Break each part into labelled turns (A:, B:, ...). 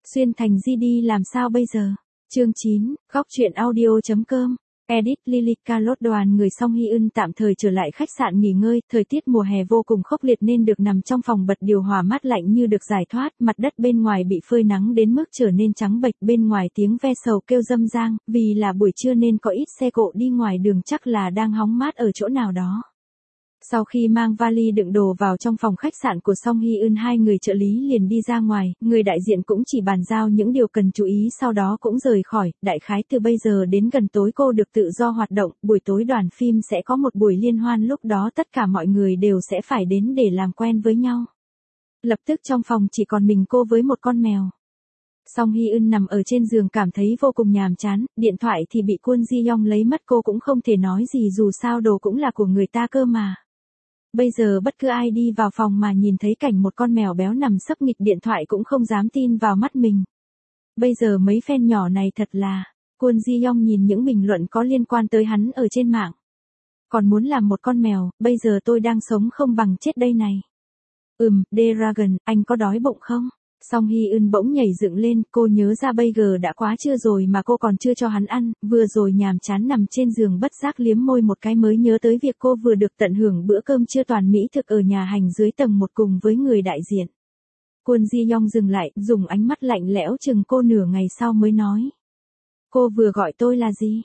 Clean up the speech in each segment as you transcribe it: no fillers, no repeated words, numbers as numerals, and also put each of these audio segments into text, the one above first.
A: Xuyên thành GD làm sao bây giờ? Chương 9, góc truyện audio.com. Edit Lilica lốt đoàn người Song Hye Eun tạm thời trở lại khách sạn nghỉ ngơi, thời tiết mùa hè vô cùng khốc liệt nên được nằm trong phòng bật điều hòa mát lạnh như được giải thoát, mặt đất bên ngoài bị phơi nắng đến mức trở nên trắng bệch, bên ngoài tiếng ve sầu kêu râm ran, vì là buổi trưa nên có ít xe cộ đi ngoài đường, chắc là đang hóng mát ở chỗ nào đó. Sau khi mang vali đựng đồ vào trong phòng khách sạn của Song Hye Eun, hai người trợ lý liền đi ra ngoài, người đại diện cũng chỉ bàn giao những điều cần chú ý sau đó cũng rời khỏi, đại khái từ bây giờ đến gần tối cô được tự do hoạt động, buổi tối đoàn phim sẽ có một buổi liên hoan, lúc đó tất cả mọi người đều sẽ phải đến để làm quen với nhau. Lập tức trong phòng chỉ còn mình cô với một con mèo. Song Hye Eun nằm ở trên giường cảm thấy vô cùng nhàm chán, điện thoại thì bị Kwon Ji Young lấy mất, cô cũng không thể nói gì dù sao đồ cũng là của người ta cơ mà. Bây giờ bất cứ ai đi vào phòng mà nhìn thấy cảnh một con mèo béo nằm sấp nghịch điện thoại cũng không dám tin vào mắt mình. Bây giờ mấy fan nhỏ này thật là... Kwon Ji Young nhìn những bình luận có liên quan tới hắn ở trên mạng. Còn muốn làm một con mèo, bây giờ tôi đang sống không bằng chết đây này. Dragon, anh có đói bụng không? Song Hye Eun bỗng nhảy dựng lên, cô nhớ ra Burger đã quá trưa rồi mà cô còn chưa cho hắn ăn, vừa rồi nhàm chán nằm trên giường bất giác liếm môi một cái mới nhớ tới việc cô vừa được tận hưởng bữa cơm trưa toàn mỹ thực ở nhà hàng dưới tầng 1 cùng với người đại diện. Kwon Ji Young dừng lại, dùng ánh mắt lạnh lẽo chừng cô nửa ngày sau mới nói. Cô vừa gọi tôi là gì?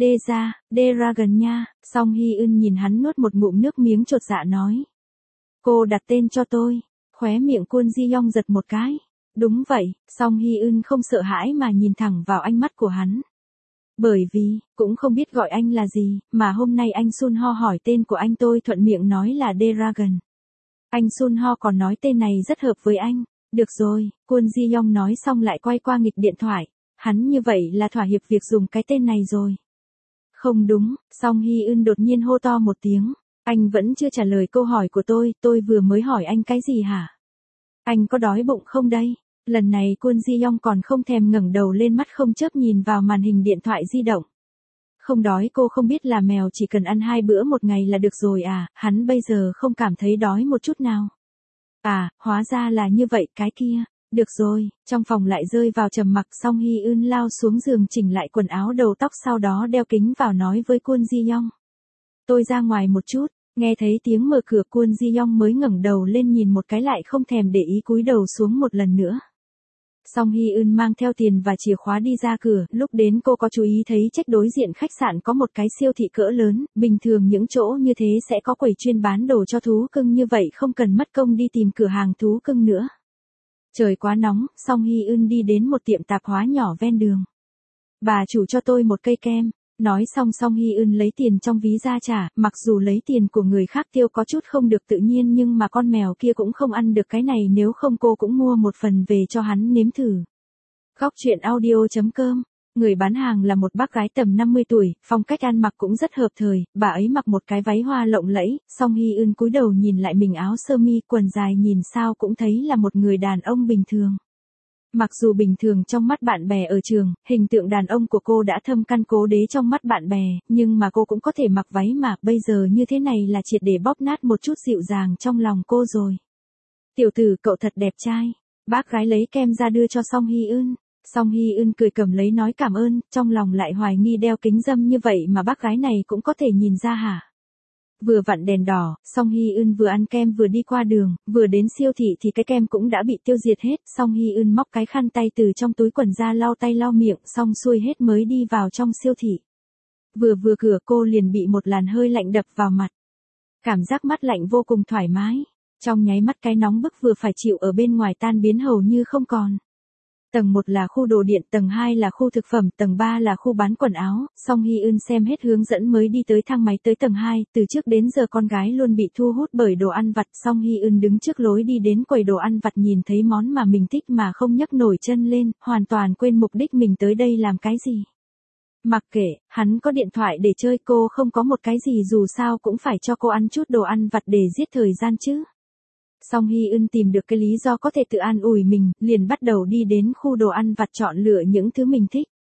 A: Dragon nha. Song Hye Eun nhìn hắn nuốt một ngụm nước miếng chột dạ nói. Cô đặt tên cho tôi. Khóe miệng Kwon Ji Young giật một cái. Đúng vậy, Song Hye Eun không sợ hãi mà nhìn thẳng vào ánh mắt của hắn. Bởi vì, cũng không biết gọi anh là gì, mà hôm nay anh Sun Ho hỏi tên của anh, tôi thuận miệng nói là Dragon. Anh Sun Ho còn nói tên này rất hợp với anh. Được rồi, Kwon Ji Young nói xong lại quay qua nghịch điện thoại. Hắn như vậy là thỏa hiệp việc dùng cái tên này rồi. Không đúng, Song Hye Eun đột nhiên hô to một tiếng. Anh vẫn chưa trả lời câu hỏi của tôi vừa mới hỏi anh cái gì hả? Anh có đói bụng không đây? Lần này Kwon Ji Young còn không thèm ngẩng đầu lên, mắt không chớp nhìn vào màn hình điện thoại di động. Không đói, cô không biết là mèo chỉ cần ăn 2 bữa một ngày là được rồi à, hắn bây giờ không cảm thấy đói một chút nào. À, hóa ra là như vậy, cái kia. Được rồi, trong phòng lại rơi vào trầm mặc. Song Hye Eun lao xuống giường chỉnh lại quần áo đầu tóc, sau đó đeo kính vào nói với Kwon Ji Young. Tôi ra ngoài một chút. Nghe thấy tiếng mở cửa, Kwon Ji Young mới ngẩng đầu lên nhìn một cái lại không thèm để ý, cúi đầu xuống một lần nữa. Song Hye Eun mang theo tiền và chìa khóa đi ra cửa, lúc đến cô có chú ý thấy trách đối diện khách sạn có một cái siêu thị cỡ lớn, bình thường những chỗ như thế sẽ có quầy chuyên bán đồ cho thú cưng, như vậy không cần mất công đi tìm cửa hàng thú cưng nữa. Trời quá nóng, Song Hye Eun đi đến một tiệm tạp hóa nhỏ ven đường. Bà chủ cho tôi một cây kem. Nói xong Song Hye Eun lấy tiền trong ví ra trả, mặc dù lấy tiền của người khác tiêu có chút không được tự nhiên nhưng mà con mèo kia cũng không ăn được cái này, nếu không cô cũng mua một phần về cho hắn nếm thử. Góc truyện audio.com. Người bán hàng là một bác gái tầm 50 tuổi, phong cách ăn mặc cũng rất hợp thời, bà ấy mặc một cái váy hoa lộng lẫy. Song Hye Eun cúi đầu nhìn lại mình, áo sơ mi, quần dài, nhìn sao cũng thấy là một người đàn ông bình thường. Mặc dù bình thường trong mắt bạn bè ở trường, hình tượng đàn ông của cô đã thâm căn cố đế trong mắt bạn bè, nhưng mà cô cũng có thể mặc váy mà, bây giờ như thế này là triệt để bóp nát một chút dịu dàng trong lòng cô rồi. Tiểu tử, cậu thật đẹp trai. Bác gái lấy kem ra đưa cho Song Hye Eun. Song Hye Eun cười cầm lấy nói cảm ơn, trong lòng lại hoài nghi đeo kính râm như vậy mà bác gái này cũng có thể nhìn ra hả? Vừa vặn đèn đỏ, Song Hye Eun vừa ăn kem vừa đi qua đường, vừa đến siêu thị thì cái kem cũng đã bị tiêu diệt hết. Song Hye Eun móc cái khăn tay từ trong túi quần ra lau tay lau miệng, xong xuôi hết mới đi vào trong siêu thị. Vừa cửa cô liền bị một làn hơi lạnh đập vào mặt. Cảm giác mát lạnh vô cùng thoải mái. Trong nháy mắt cái nóng bức vừa phải chịu ở bên ngoài tan biến hầu như không còn. Tầng 1 là khu đồ điện, tầng 2 là khu thực phẩm, tầng 3 là khu bán quần áo. Song Hye Eun xem hết hướng dẫn mới đi tới thang máy tới tầng 2, từ trước đến giờ con gái luôn bị thu hút bởi đồ ăn vặt. Song Hye Eun đứng trước lối đi đến quầy đồ ăn vặt, nhìn thấy món mà mình thích mà không nhấc nổi chân lên, hoàn toàn quên mục đích mình tới đây làm cái gì. Mặc kệ, hắn có điện thoại để chơi, cô không có một cái gì, dù sao cũng phải cho cô ăn chút đồ ăn vặt để giết thời gian chứ. Song Hye Eun tìm được cái lý do có thể tự an ủi mình, liền bắt đầu đi đến khu đồ ăn vặt chọn lựa những thứ mình thích.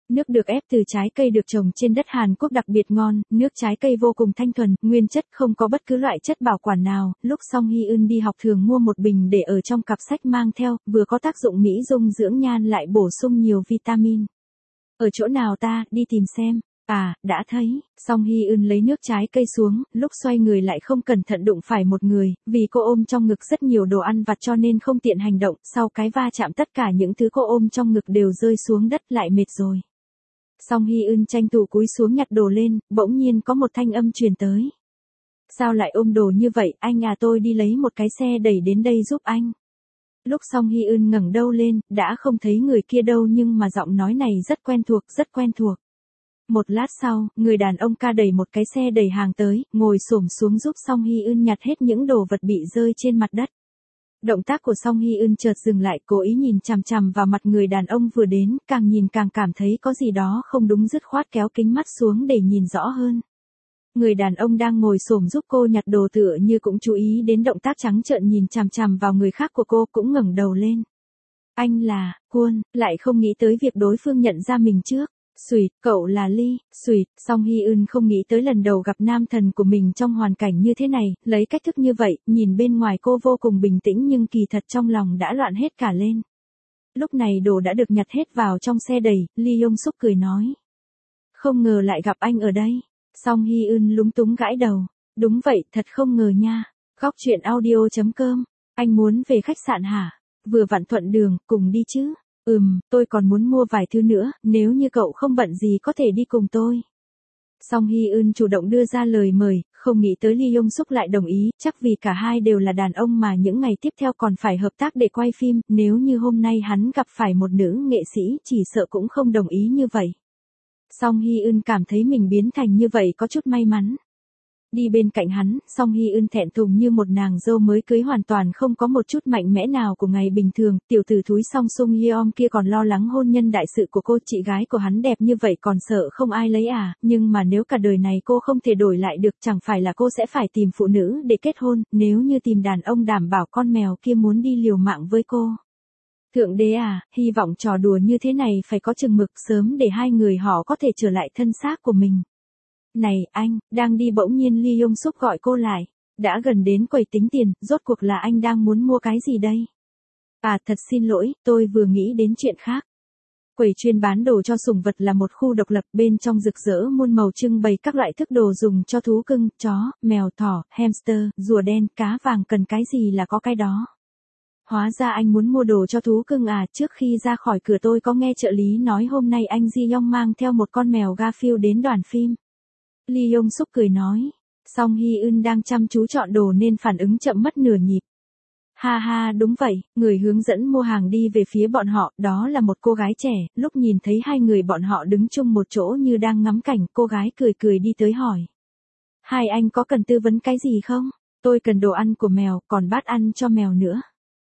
A: Nước được ép từ trái cây được trồng trên đất Hàn Quốc đặc biệt ngon, nước trái cây vô cùng thanh thuần, nguyên chất không có bất cứ loại chất bảo quản nào. Lúc Song Hye Eun đi học thường mua một bình để ở trong cặp sách mang theo, vừa có tác dụng mỹ dung dưỡng nhan lại bổ sung nhiều vitamin. Ở chỗ nào ta, đi tìm xem. À, đã thấy. Song Hye Eun lấy nước trái cây xuống, lúc xoay người lại không cẩn thận đụng phải một người, vì cô ôm trong ngực rất nhiều đồ ăn vặt cho nên không tiện hành động, sau cái va chạm tất cả những thứ cô ôm trong ngực đều rơi xuống đất, lại mệt rồi. Song Hye Eun tranh thủ cúi xuống nhặt đồ lên, bỗng nhiên có một thanh âm truyền tới. Sao lại ôm đồ như vậy, anh à, tôi đi lấy một cái xe đẩy đến đây giúp anh. Lúc Song Hye Eun ngẩng đầu lên, đã không thấy người kia đâu nhưng mà giọng nói này rất quen thuộc, rất quen thuộc. Một lát sau, người đàn ông ca đẩy một cái xe đẩy hàng tới, ngồi xổm xuống giúp Song Hye Eun nhặt hết những đồ vật bị rơi trên mặt đất. Động tác của Song Hye Eun chợt dừng lại, cố ý nhìn chằm chằm vào mặt người đàn ông vừa đến, càng nhìn càng cảm thấy có gì đó không đúng, dứt khoát kéo kính mắt xuống để nhìn rõ hơn. Người đàn ông đang ngồi xổm giúp cô nhặt đồ tựa như cũng chú ý đến động tác trắng trợn nhìn chằm chằm vào người khác của cô, cũng ngẩng đầu lên. Anh là, Kwon, lại không nghĩ tới việc đối phương nhận ra mình trước. Xuyệt, cậu là Lee. Xuyệt, Song Hye Eun không nghĩ tới lần đầu gặp nam thần của mình trong hoàn cảnh như thế này, lấy cách thức như vậy, nhìn bên ngoài cô vô cùng bình tĩnh nhưng kỳ thật trong lòng đã loạn hết cả lên. Lúc này đồ đã được nhặt hết vào trong xe đẩy, Lee Yong Suk cười nói. Không ngờ lại gặp anh ở đây. Song Hye Eun lúng túng gãi đầu. Đúng vậy, thật không ngờ nha. Góc truyện audio.com. Anh muốn về khách sạn hả? Vừa vặn thuận đường, cùng đi chứ. Tôi còn muốn mua vài thứ nữa, nếu như cậu không bận gì có thể đi cùng tôi. Song Hye Eun chủ động đưa ra lời mời, không nghĩ tới Lee Yong Suk lại đồng ý, chắc vì cả hai đều là đàn ông mà những ngày tiếp theo còn phải hợp tác để quay phim, nếu như hôm nay hắn gặp phải một nữ nghệ sĩ chỉ sợ cũng không đồng ý như vậy. Song Hye Eun cảm thấy mình biến thành như vậy có chút may mắn. Đi bên cạnh hắn, Song Hye Eun thẹn thùng như một nàng dâu mới cưới, hoàn toàn không có một chút mạnh mẽ nào của ngày bình thường. Tiểu tử thúi Song Sung Yeom kia còn lo lắng hôn nhân đại sự của cô, chị gái của hắn đẹp như vậy còn sợ không ai lấy à, nhưng mà nếu cả đời này cô không thể đổi lại được, chẳng phải là cô sẽ phải tìm phụ nữ để kết hôn, nếu như tìm đàn ông đảm bảo con mèo kia muốn đi liều mạng với cô. Thượng đế à, hy vọng trò đùa như thế này phải có chừng mực, sớm để hai người họ có thể trở lại thân xác của mình. Này, anh, đang đi, bỗng nhiên Lee Yong Suk gọi cô lại. Đã gần đến quầy tính tiền, rốt cuộc là anh đang muốn mua cái gì đây? À, thật xin lỗi, tôi vừa nghĩ đến chuyện khác. Quầy chuyên bán đồ cho sủng vật là một khu độc lập, bên trong rực rỡ muôn màu trưng bày các loại thức đồ dùng cho thú cưng, chó, mèo, thỏ, hamster, rùa đen, cá vàng, cần cái gì là có cái đó. Hóa ra anh muốn mua đồ cho thú cưng à, trước khi ra khỏi cửa tôi có nghe trợ lý nói hôm nay anh Ji Yong mang theo một con mèo Garfield đến đoàn phim. Lee Yong Suk cười nói. Song Hye Eun đang chăm chú chọn đồ nên phản ứng chậm mất nửa nhịp. Ha ha, đúng vậy, người hướng dẫn mua hàng đi về phía bọn họ, đó là một cô gái trẻ, lúc nhìn thấy hai người bọn họ đứng chung một chỗ như đang ngắm cảnh, cô gái cười cười đi tới hỏi. Hai anh có cần tư vấn cái gì không? Tôi cần đồ ăn của mèo, còn bát ăn cho mèo nữa.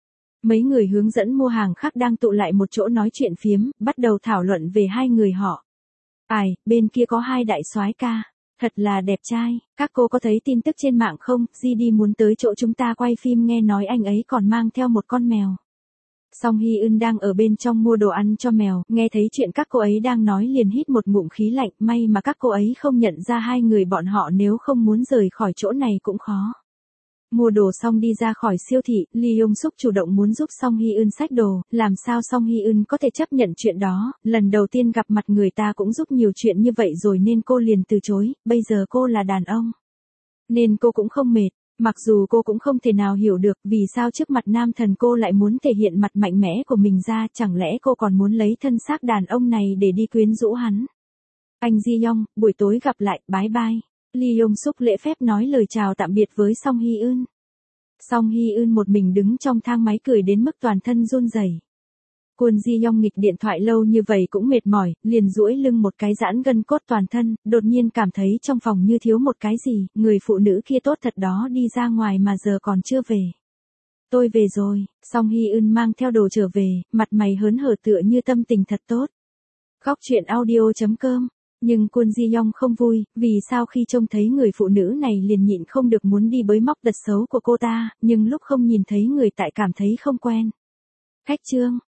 A: Mấy người hướng dẫn mua hàng khác đang tụ lại một chỗ nói chuyện phiếm, bắt đầu thảo luận về hai người họ. Ai, bên kia có hai đại soái ca. Thật là đẹp trai, các cô có thấy tin tức trên mạng không, GD muốn tới chỗ chúng ta quay phim, nghe nói anh ấy còn mang theo một con mèo. Song Hye Eun đang ở bên trong mua đồ ăn cho mèo, nghe thấy chuyện các cô ấy đang nói liền hít một ngụm khí lạnh, may mà các cô ấy không nhận ra hai người bọn họ, nếu không muốn rời khỏi chỗ này cũng khó. Mua đồ xong đi ra khỏi siêu thị, Lee Yong Suk chủ động muốn giúp Song Hye Eun xách đồ, làm sao Song Hye Eun có thể chấp nhận chuyện đó, lần đầu tiên gặp mặt người ta cũng giúp nhiều chuyện như vậy rồi nên cô liền từ chối, bây giờ cô là đàn ông. Nên cô cũng không mệt, mặc dù cô cũng không thể nào hiểu được vì sao trước mặt nam thần cô lại muốn thể hiện mặt mạnh mẽ của mình ra, chẳng lẽ cô còn muốn lấy thân xác đàn ông này để đi quyến rũ hắn. Anh Ji Yong, buổi tối gặp lại, bye bye. Lee Yong Suk lễ phép nói lời chào tạm biệt với Song Hye Eun. Song Hye Eun một mình đứng trong thang máy cười đến mức toàn thân run rẩy. Kwon Ji Yong nghịch điện thoại lâu như vậy cũng mệt mỏi, liền duỗi lưng một cái giãn gân cốt toàn thân, đột nhiên cảm thấy trong phòng như thiếu một cái gì, người phụ nữ kia tốt thật đó, đi ra ngoài mà giờ còn chưa về. Tôi về rồi, Song Hye Eun mang theo đồ trở về, mặt mày hớn hở tựa như tâm tình thật tốt. Góc truyện audio.com. Nhưng Kwon Ji Yong không vui, vì sao khi trông thấy người phụ nữ này liền nhịn không được muốn đi bới móc tật xấu của cô ta, nhưng lúc không nhìn thấy người tại cảm thấy không quen. Khách trương,